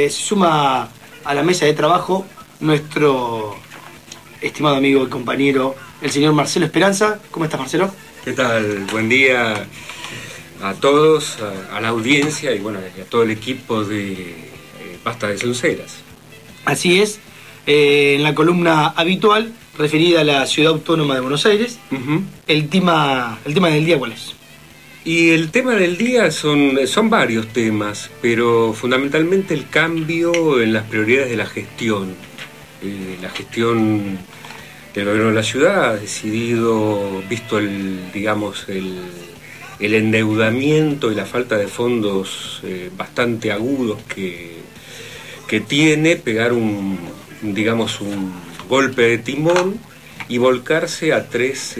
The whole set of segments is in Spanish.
se suma a la mesa de trabajo nuestro estimado amigo y compañero, el señor Marcelo Esperanza. ¿Cómo estás, Marcelo? ¿Qué tal? Buen día a todos, a la audiencia y bueno, a todo el equipo de Basta de Sonceras. Así es, en la columna habitual referida a la Ciudad Autónoma de Buenos Aires, el tema del día, ¿cuál es? Y el tema del día son varios temas, pero fundamentalmente el cambio en las prioridades de la gestión. La gestión del gobierno de la ciudad ha decidido, visto el endeudamiento y la falta de fondos bastante agudos que tiene, pegar un golpe de timón y volcarse a tres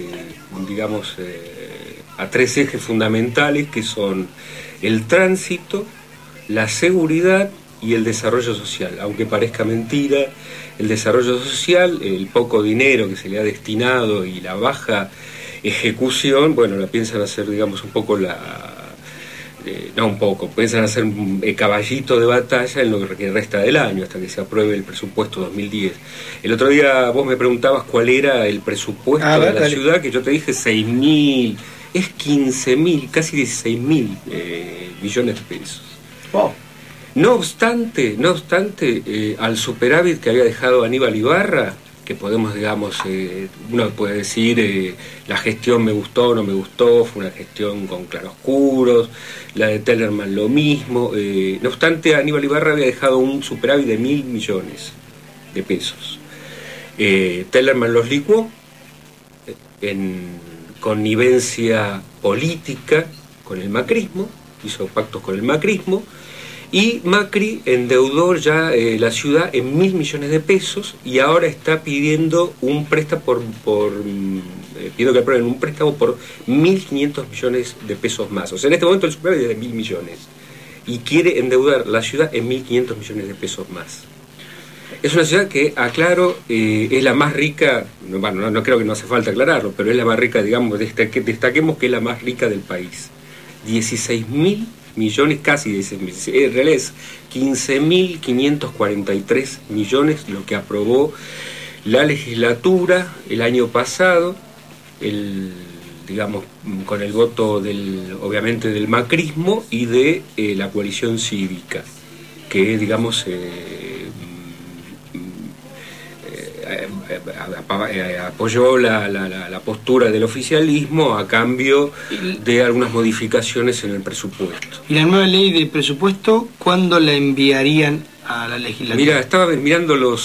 ejes fundamentales, que son el tránsito, la seguridad y el desarrollo social. Aunque parezca mentira, el desarrollo social, el poco dinero que se le ha destinado y la baja ejecución, bueno, la piensan hacer, un poco piensan hacer un caballito de batalla en lo que resta del año, hasta que se apruebe el presupuesto 2010. El otro día vos me preguntabas cuál era el presupuesto de la ciudad, que yo te dije 6.000, es 15.000, casi 16.000 millones de pesos. Wow. No obstante, al superávit que había dejado Aníbal Ibarra, que podemos, uno puede decir, la gestión me gustó o no me gustó, fue una gestión con claroscuros, la de Tellerman lo mismo, no obstante Aníbal Ibarra había dejado un superávit de 1.000 millones de pesos. Tellerman los licuó en connivencia política con el macrismo, hizo pactos con el macrismo, y Macri endeudó ya la ciudad en 1.000 millones de pesos y ahora está pidiendo un préstamo pidiendo que aprueben un préstamo por 1.500 millones de pesos más. O sea, en este momento el superávit es de 1.000 millones y quiere endeudar la ciudad en 1.500 millones de pesos más. Es una ciudad que, aclaro, es la más rica, bueno, no creo que no hace falta aclararlo, pero es la más rica, destaquemos que es la más rica del país. 16.000 millones, casi 16.000, en realidad es 15.543 millones lo que aprobó la legislatura el año pasado, con el voto obviamente del macrismo y de la coalición cívica, que apoyó la postura del oficialismo a cambio de algunas modificaciones en el presupuesto. ¿Y la nueva ley de presupuesto cuándo la enviarían a la legislatura? Mira, estaba mirando los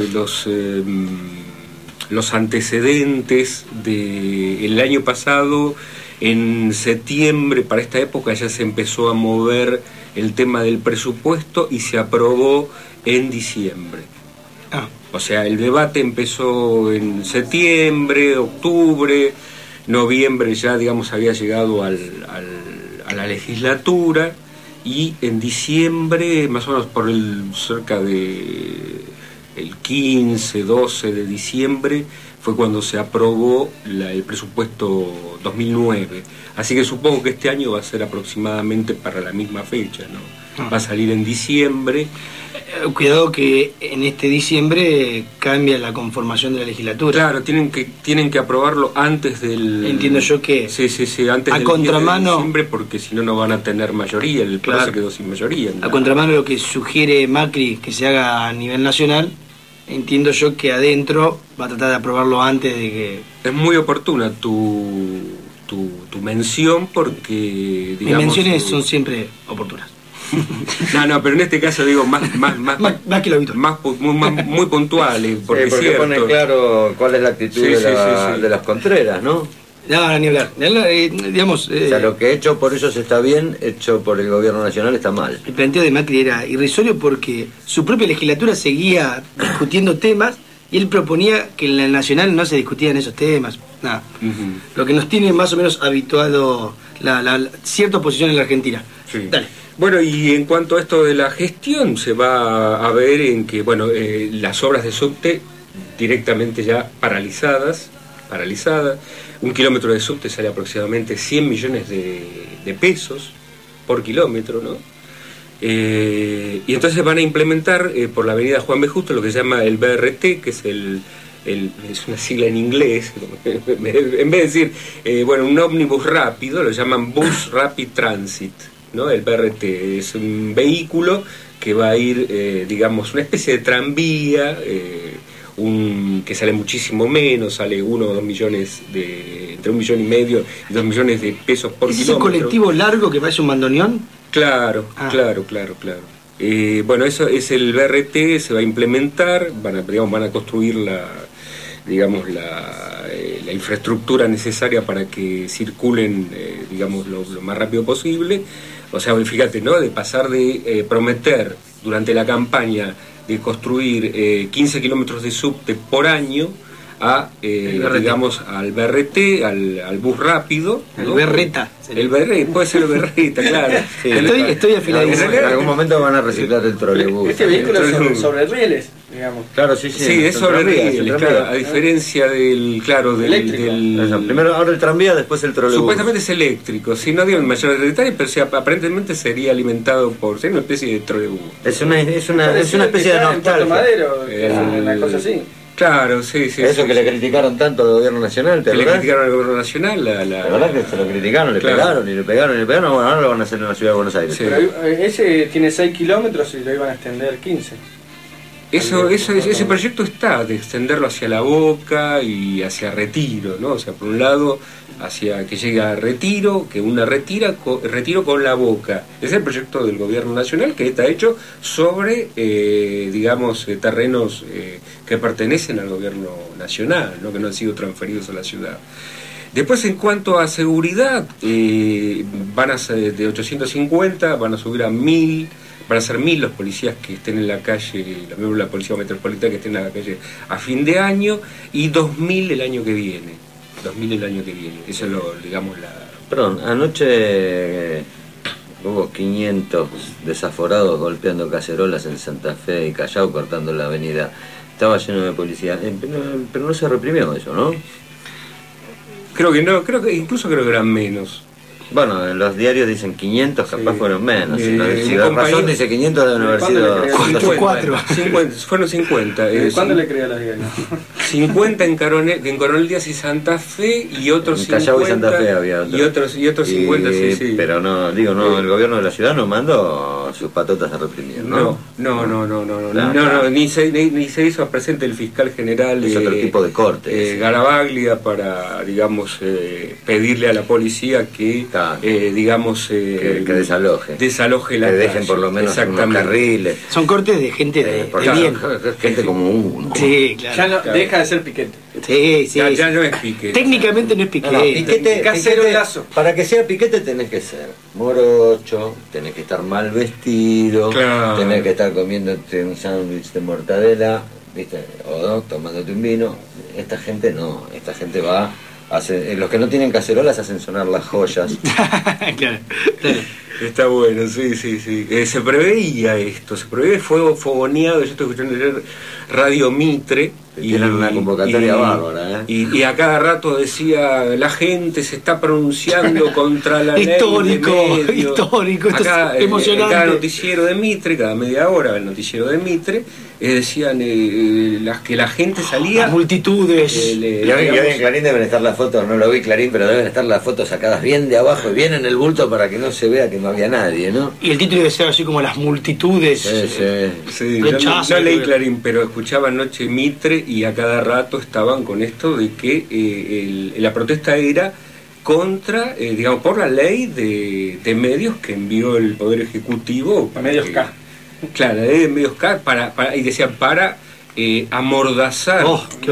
antecedentes del año pasado. En septiembre, para esta época, ya se empezó a mover el tema del presupuesto y se aprobó en diciembre. O sea, el debate empezó en septiembre, octubre, noviembre ya, había llegado a la legislatura, y en diciembre, más o menos cerca de el 15, 12 de diciembre, fue cuando se aprobó el presupuesto 2009. Así que supongo que este año va a ser aproximadamente para la misma fecha, ¿no? Va a salir en diciembre. Cuidado que en este diciembre cambia la conformación de la legislatura. Claro, tienen que aprobarlo antes del... Entiendo yo que... Sí, antes a del contramano, 10 de diciembre, porque si no van a tener mayoría, el PRO se quedó sin mayoría, ¿no? A contramano de lo que sugiere Macri que se haga a nivel nacional, entiendo yo que adentro va a tratar de aprobarlo antes de que... Es muy oportuna tu mención, porque... Mis menciones son siempre oportunas. No, pero en este caso más que lo habitual. Muy puntuales, porque sí, cierto. Pone claro cuál es la actitud de las Contreras, ¿no? No, ni hablar. O sea, lo que hecho por ellos está bien, hecho por el gobierno nacional está mal. El planteo de Macri era irrisorio porque su propia legislatura seguía discutiendo temas y él proponía que en la nacional no se discutían esos temas. Nada. Lo que nos tiene más o menos habituado la cierta oposición en la Argentina. Sí. Dale. Bueno, y en cuanto a esto de la gestión, se va a ver en que, las obras de subte directamente ya paralizadas. 1 kilómetro de subte sale aproximadamente 100 millones de pesos por kilómetro, ¿no? Y entonces van a implementar por la avenida Juan B. Justo lo que se llama el BRT, que es es una sigla en inglés, en vez de decir, un ómnibus rápido, lo llaman Bus Rapid Transit, ¿no? El BRT es un vehículo que va a ir, digamos, una especie de tranvía, que sale muchísimo menos, sale 1 o 2 millones entre 1,5 millones y 2 millones de pesos por kilómetro. ¿Es ese colectivo largo que parece un bandoneón? Claro. Eso es el BRT, se va a implementar, van a construir la infraestructura necesaria para que circulen, lo más rápido posible. O sea, fíjate, ¿no? De pasar de prometer durante la campaña de construir 15 kilómetros de subte por año a, al BRT, al bus rápido, ¿no? El berreta. El berreta, puede ser el berreta, claro. Sí, estoy afiladísimo. En algún momento van a reciclar el trolebús. Este vehículo es sobre rieles, digamos. Claro, sí. Sí, es sobre rieles, claro, a diferencia del primero ahora el tranvía, después el trolebús. Supuestamente es eléctrico, si no digo el mayor detalle, pero aparentemente sería alimentado por una especie de trolebús. Es una especie de nostalgia. Madero, una cosa así. Claro, sí. Eso que le criticaron tanto al gobierno nacional, le criticaron al gobierno nacional. La verdad que se lo criticaron, le pegaron, bueno, ahora lo van a hacer en la ciudad de Buenos Aires. Sí. Pero ese tiene 6 kilómetros y lo iban a extender 15. Ese proyecto está de extenderlo hacia La Boca y hacia Retiro, ¿no? O sea, por un lado, hacia que llegue a Retiro, que una Retiro con La Boca. Ese es el proyecto del gobierno nacional que está hecho sobre, terrenos que pertenecen al gobierno nacional, ¿no? Que no han sido transferidos a la ciudad. Después, en cuanto a seguridad, van a ser de 850, van a subir a 1000. Van a ser 1000 los policías que estén en la calle, los miembros de la Policía Metropolitana que estén en la calle a fin de año, y 2000 el año que viene. Eso es Perdón, anoche hubo 500 desaforados golpeando cacerolas en Santa Fe y Callao, cortando la avenida. Estaba lleno de policía. Pero no se reprimió eso, ¿no? Creo que eran menos. Bueno, en los diarios dicen 500, capaz fueron menos. Si la razón dice 500, deben haber sido 54. 50, fueron 50. ¿Cuándo le creó a los diarios? 50 en Coronel Díaz y Santa Fe, y otros 50. Callao y Santa Fe había otros. Y otros 50, sí. Pero el gobierno de la ciudad no mandó sus patotas a reprimir, ¿no? No, ni se hizo presente el fiscal general. Es otro tipo de corte. Garavaglia para, pedirle a la policía que... que desaloje la que dejen calle. por lo menos unos carriles. Son cortes de gente de bien. Gente como uno. Sí, claro. Ya no, deja de ser piquete. Sí. Ya no es piquete. Técnicamente no es piquete. Piquete, para que sea piquete tenés que ser morocho, tenés que estar mal vestido, tenés que estar comiéndote un sándwich de mortadela, ¿viste? O tomándote un vino. Esta gente no, esta gente va... los que no tienen cacerolas hacen sonar las joyas. Claro. Está bueno, sí. Se preveía esto, se preveía fuego fogoneado. Yo estoy escuchando ayer Radio Mitre. Tienen una convocatoria bárbara, y a cada rato decía, la gente se está pronunciando contra la histórico, esto acá, es emocionante. Cada noticiero de Mitre, cada media hora el noticiero de Mitre, decían que la gente salía... Las multitudes. Y hoy en Clarín deben estar las fotos, no lo vi Clarín, pero deben estar las fotos sacadas bien de abajo y bien en el bulto para que no se vea que no había nadie, ¿no? Y el título debe ser así como las multitudes. Sí. No leí Clarín, pero escuchaba anoche Mitre, y a cada rato estaban con esto de que la protesta era contra, por la ley de medios que envió el Poder Ejecutivo. Medios K. Claro, la ley de medios K, y decían para amordazar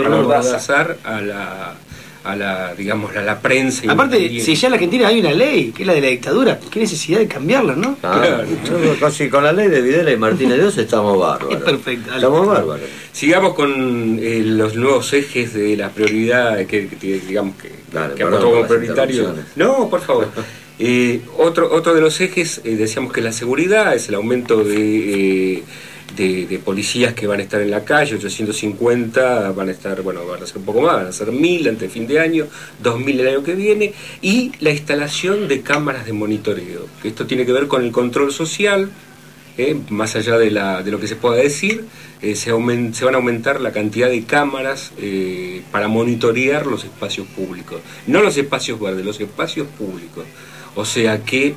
a la prensa. Aparte, si ya en la Argentina hay una ley, que es la de la dictadura, qué necesidad de cambiarla, ¿no? Claro. Casi con la ley de Videla y Martínez de Oz estamos bárbaros. Es perfecto. Estamos bárbaros. Sigamos con los nuevos ejes de la prioridad que aportó como prioritario. No, por favor. Otro de los ejes, decíamos que la seguridad, es el aumento de policías que van a estar en la calle. 850 van a ser un poco más, van a ser 1000 antes de fin de año, 2000 el año que viene, y la instalación de cámaras de monitoreo, que esto tiene que ver con el control social, más allá de lo que se pueda decir, se van a aumentar la cantidad de cámaras para monitorear los espacios públicos, no los espacios verdes, los espacios públicos. O sea que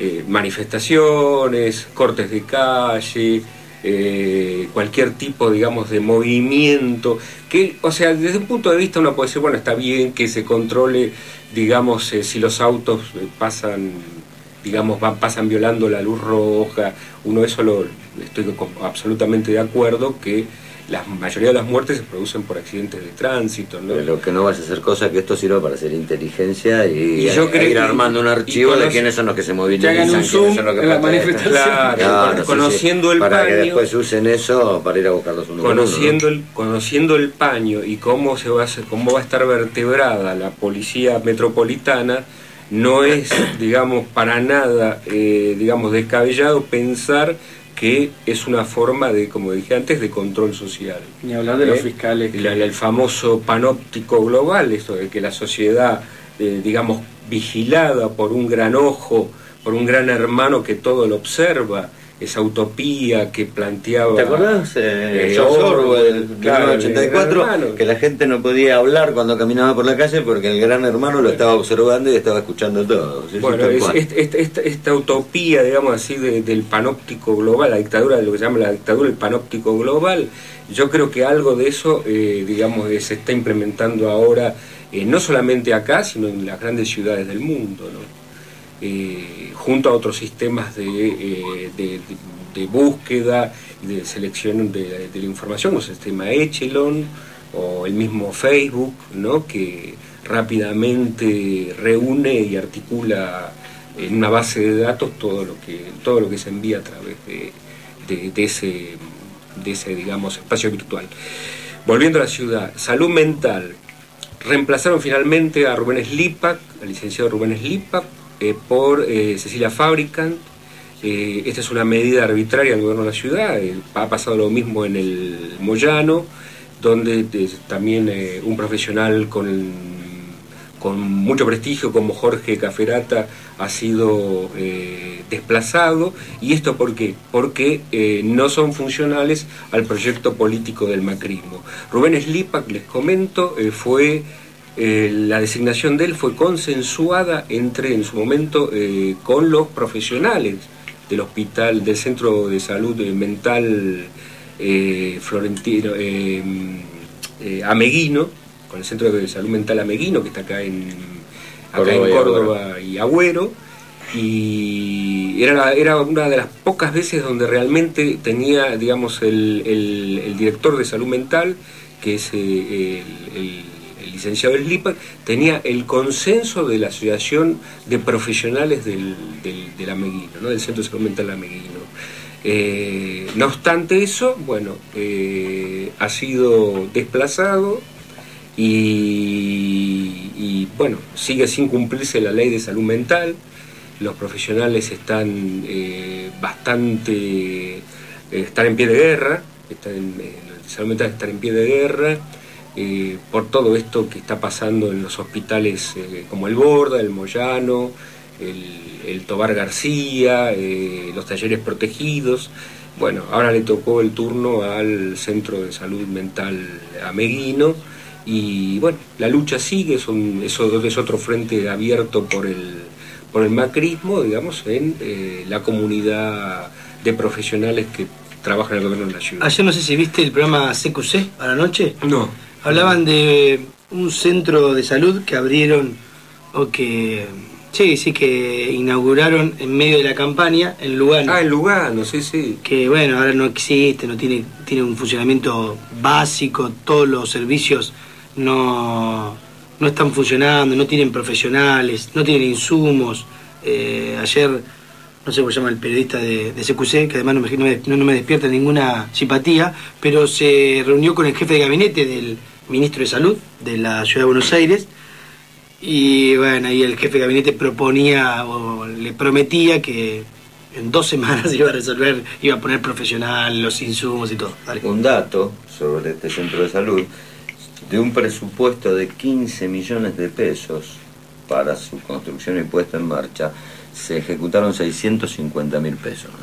manifestaciones, cortes de calle, cualquier tipo, digamos, de movimiento, que, o sea, desde un punto de vista uno puede decir, bueno, está bien que se controle, digamos, si los autos pasan, digamos, pasan violando la luz roja, uno eso estoy absolutamente de acuerdo, que la mayoría de las muertes se producen por accidentes de tránsito, ¿no? Pero que no vaya a ser cosa que esto sirva para hacer inteligencia y yo creo ir armando un archivo de quiénes son los que se movilizan, hagan un zoom en la manifestación. Claro, conociendo el para paño, que después usen eso para ir a buscarlos uno conociendo el paño y cómo va a estar vertebrada la policía metropolitana, no es, digamos, para nada, digamos, descabellado pensar que es una forma de, como dije antes, de control social. Ni hablar de los fiscales. El famoso panóptico global, esto de que la sociedad, digamos, vigilada por un gran ojo, por un gran hermano que todo lo observa, esa utopía que planteaba... ¿Te acordás? George Orwell, claro, 1984, que la gente no podía hablar cuando caminaba por la calle porque el gran hermano lo estaba observando y estaba escuchando todo. ¿Sí? Bueno, esta utopía, digamos así, del panóptico global, la dictadura, de lo que se llama la dictadura del panóptico global, yo creo que algo de eso, digamos, se está implementando ahora, no solamente acá, sino en las grandes ciudades del mundo, ¿no? Junto a otros sistemas de búsqueda y de selección de la información, como el sistema Echelon o el mismo Facebook, ¿no? Que rápidamente reúne y articula en una base de datos todo lo que se envía a través de ese digamos espacio virtual. Volviendo a la ciudad, salud mental, reemplazaron finalmente a Rubén Slipak, al licenciado Rubén Slipak, por Cecilia Fabricant. Esta es una medida arbitraria del gobierno de la ciudad. Ha pasado lo mismo en el Moyano, donde también un profesional con mucho prestigio como Jorge Caferata ha sido desplazado. ¿Y esto por qué? Porque no son funcionales al proyecto político del macrismo. Rubén Slipak, les comento, fue... la designación de él fue consensuada en su momento con los profesionales del hospital, del centro de salud mental florentino, Ameguino, con el centro de salud mental Ameguino, que está acá en Córdoba y Agüero, y era una de las pocas veces donde realmente tenía, digamos, el director de salud mental, que es el licenciado Slipak, tenía el consenso de la Asociación de Profesionales del Ameguino, ¿no? Del Centro de Salud Mental Ameguino. No obstante eso, bueno, ha sido desplazado y bueno, sigue sin cumplirse la ley de salud mental. Los profesionales están están en pie de guerra, la salud mental está en pie de guerra. Por todo esto que está pasando en los hospitales como el Borda, el Moyano, el Tobar García, los talleres protegidos. Bueno, ahora le tocó el turno al Centro de Salud Mental Ameguino y bueno, la lucha sigue, es otro frente abierto por el macrismo, digamos, en la comunidad de profesionales que trabajan en el gobierno de la ciudad. Ayer no sé si viste el programa CQC a la noche. No. Hablaban de un centro de salud que abrieron, o que que inauguraron en medio de la campaña en Lugano. Ah, en Lugano, sí. Que bueno, ahora no existe, no tiene un funcionamiento básico, todos los servicios no están funcionando, no tienen profesionales, no tienen insumos. Ayer, no sé cómo se llama el periodista de CQC, que además no me despierta ninguna simpatía, pero se reunió con el jefe de gabinete del ministro de Salud de la Ciudad de Buenos Aires, y bueno, ahí el jefe de gabinete proponía o le prometía que en 2 semanas iba a resolver, iba a poner profesional, los insumos y todo. Dale. Un dato sobre este centro de salud: de un presupuesto de 15 millones de pesos para su construcción y puesta en marcha, se ejecutaron 650.000 pesos nada más.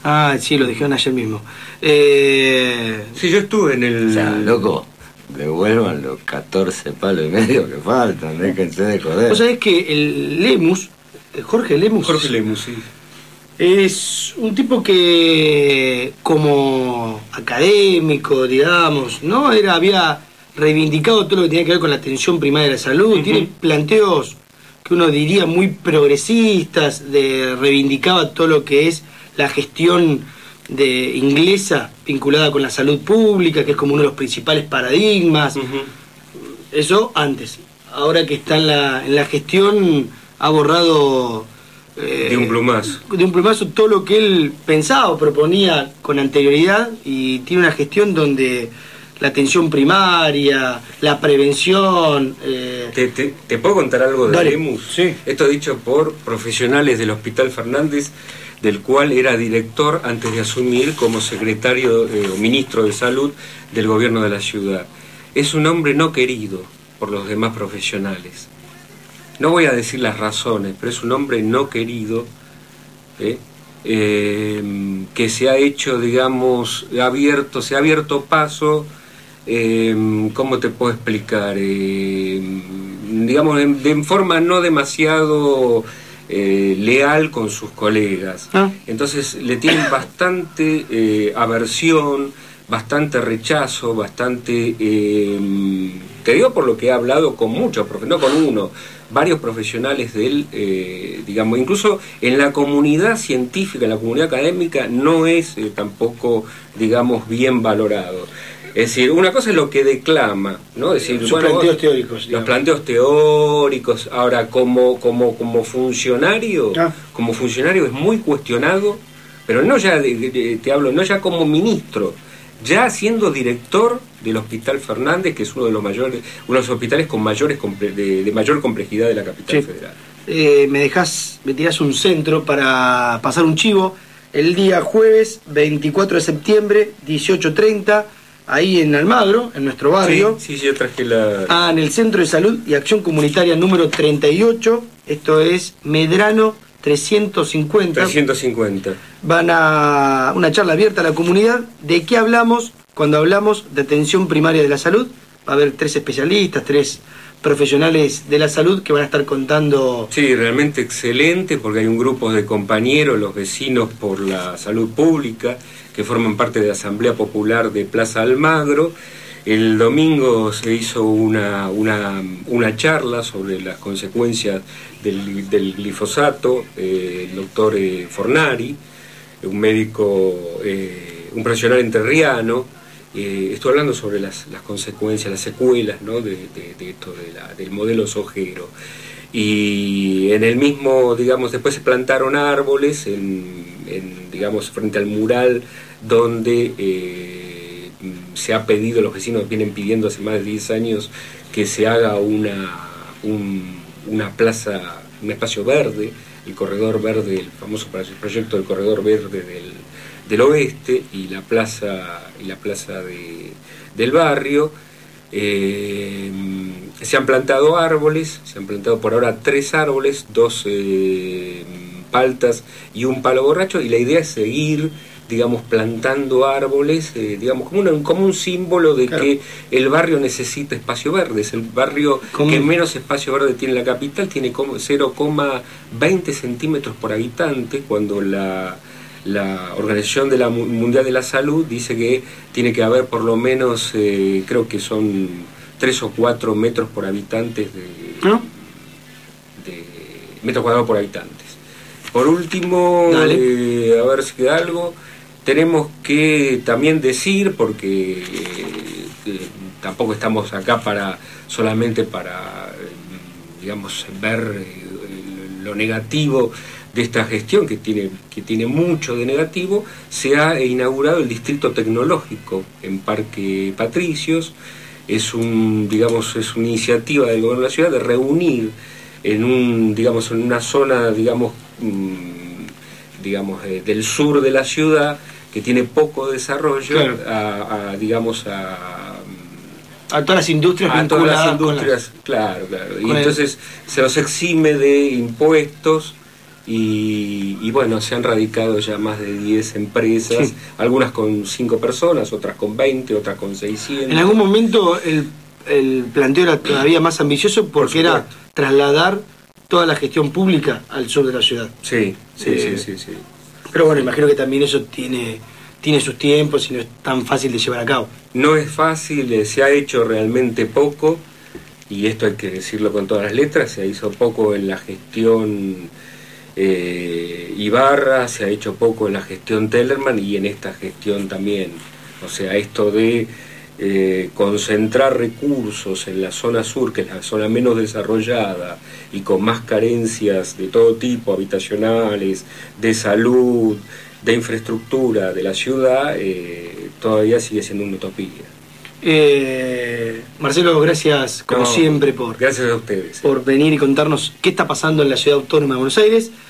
Ah, sí, lo dijeron ayer mismo. Sí, yo estuve en el... O sea, loco, devuelvan los 14 palos y medio que faltan, déjense de joder. Vos sabés que el Lemus, Jorge Lemus, sí. Es un tipo que, como académico, digamos, ¿no? Había reivindicado todo lo que tenía que ver con la atención primaria de la salud. Tiene planteos que uno diría muy progresistas, reivindicaba todo lo que es la gestión inglesa vinculada con la salud pública, que es como uno de los principales paradigmas. Eso antes. Ahora que está en la gestión, ha borrado de un plumazo todo lo que él pensaba o proponía con anterioridad, y tiene una gestión donde la atención primaria, la prevención... ¿Te puedo contar algo de Lemus? Sí. Esto dicho por profesionales del Hospital Fernández, del cual era director antes de asumir como secretario o ministro de Salud del gobierno de la ciudad. Es un hombre no querido por los demás profesionales. No voy a decir las razones, pero es un hombre no querido, que se ha hecho, digamos, se ha abierto paso, ¿cómo te puedo explicar? Digamos, de forma no demasiado leal con sus colegas. Entonces le tienen bastante aversión, bastante rechazo, bastante... te digo por lo que he hablado con muchos, no con uno, varios profesionales de él, digamos, incluso en la comunidad científica, en la comunidad académica, no es tampoco, digamos, bien valorado. Es decir, una cosa es lo que declama, ¿no? Es decir, sus planteos teóricos. Los planteos teóricos. Ahora, como funcionario, como funcionario es muy cuestionado, pero no ya, te hablo, no ya como ministro, ya siendo director del Hospital Fernández, que es uno de los uno de los hospitales con de mayor complejidad de la capital federal. Me tirás un centro para pasar un chivo. El día jueves 24 de septiembre, 18:30, ahí en Almagro, en nuestro barrio. Sí, yo traje la... en el Centro de Salud y Acción Comunitaria número 38, esto es Medrano 350. Van a una charla abierta a la comunidad. ¿De qué hablamos cuando hablamos de atención primaria de la salud? Va a haber 3 especialistas, 3 profesionales de la salud que van a estar contando... Sí, realmente excelente, porque hay un grupo de compañeros, los vecinos por la salud pública, que forman parte de la Asamblea Popular de Plaza Almagro. El domingo se hizo una charla sobre las consecuencias del glifosato, el doctor Fornari, un médico, un profesional entrerriano, estoy hablando sobre las consecuencias, las secuelas, ¿no? de esto, del modelo sojero. Y en el mismo, digamos, después se plantaron árboles digamos, frente al mural donde se ha pedido, los vecinos vienen pidiendo hace más de 10 años que se haga una plaza, un espacio verde, el corredor verde, el famoso proyecto del corredor verde del oeste, y la plaza del barrio. Se han plantado árboles, se han plantado por ahora 3 árboles, 2 paltas y un palo borracho, y la idea es seguir, digamos, plantando árboles, digamos, como un símbolo de que el barrio necesita espacio verde. Es el barrio que menos espacio verde tiene en la capital, tiene 0,20 centímetros por habitante, cuando la Organización Mundial de la Salud dice que tiene que haber por lo menos, creo que son 3 o 4 metros por habitantes de metros cuadrados por habitantes. Por último, a ver si queda algo, tenemos que también decir, porque tampoco estamos acá solamente para digamos, ver lo negativo de esta gestión, que tiene mucho de negativo. Se ha inaugurado el distrito tecnológico en Parque Patricios. Es una iniciativa del gobierno de la ciudad de reunir en una zona, digamos, del sur de la ciudad, que tiene poco desarrollo, a todas las industrias vinculadas. Claro. Y entonces se los exime de impuestos y bueno, se han radicado ya más de 10 empresas, algunas con 5 personas, otras con 20, otras con 600. En algún momento el planteo era todavía más ambicioso porque era trasladar toda la gestión pública al sur de la ciudad. Sí. Pero bueno, imagino que también eso tiene sus tiempos y no es tan fácil de llevar a cabo. No es fácil, se ha hecho realmente poco, y esto hay que decirlo con todas las letras, se hizo poco en la gestión Ibarra, se ha hecho poco en la gestión Tellerman y en esta gestión también. O sea, esto de concentrar recursos en la zona sur, que es la zona menos desarrollada y con más carencias de todo tipo, habitacionales, de salud, de infraestructura de la ciudad, todavía sigue siendo una utopía. Marcelo, gracias como siempre gracias a ustedes por venir y contarnos qué está pasando en la Ciudad Autónoma de Buenos Aires.